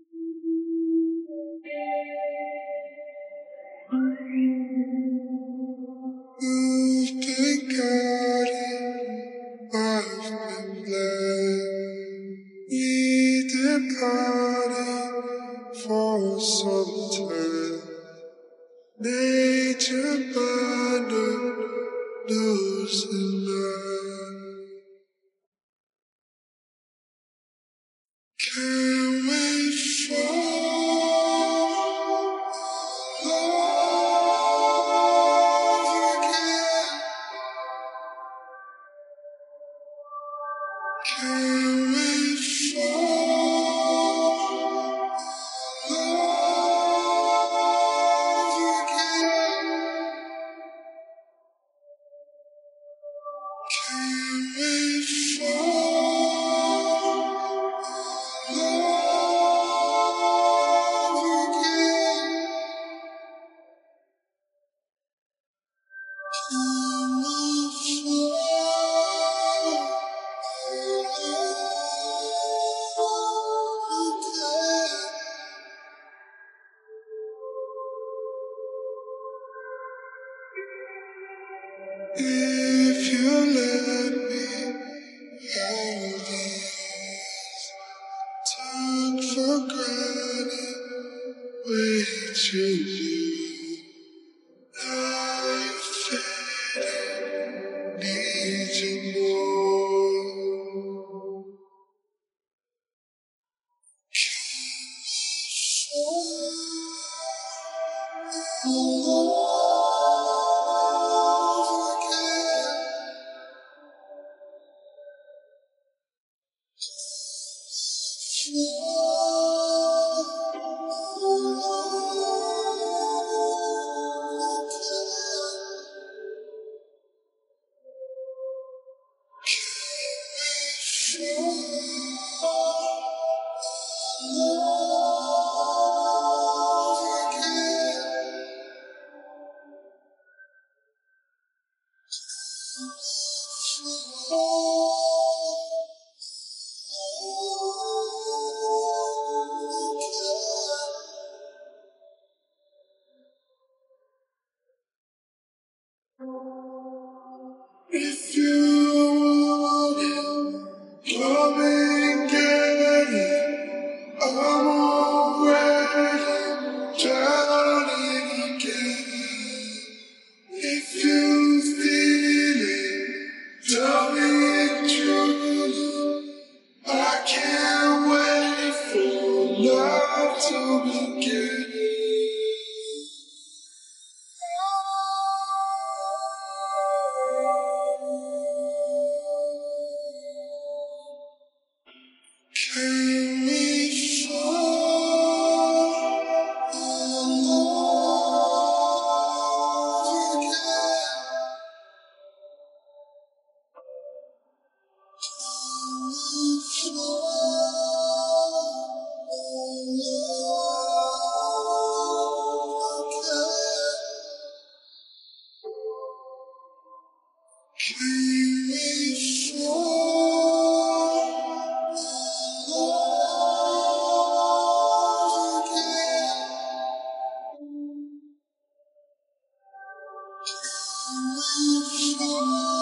You've been guided, I've been blessed. We departed for some time. Nature abandoned, losing mind. Can we fall in love again? Can we fall in love again? Can we fall in love again? Can we fall in love again? If you let me hold these, took for granted, way too new. Now you faded, need you more. Fall in love again. If you want it, come and get it. I'm already drowning again. If you feel it, tell me truly. I can't wait for love to begin. Can we fall in love again? Can we fall in love again? Can we fall in love again? Can we fall?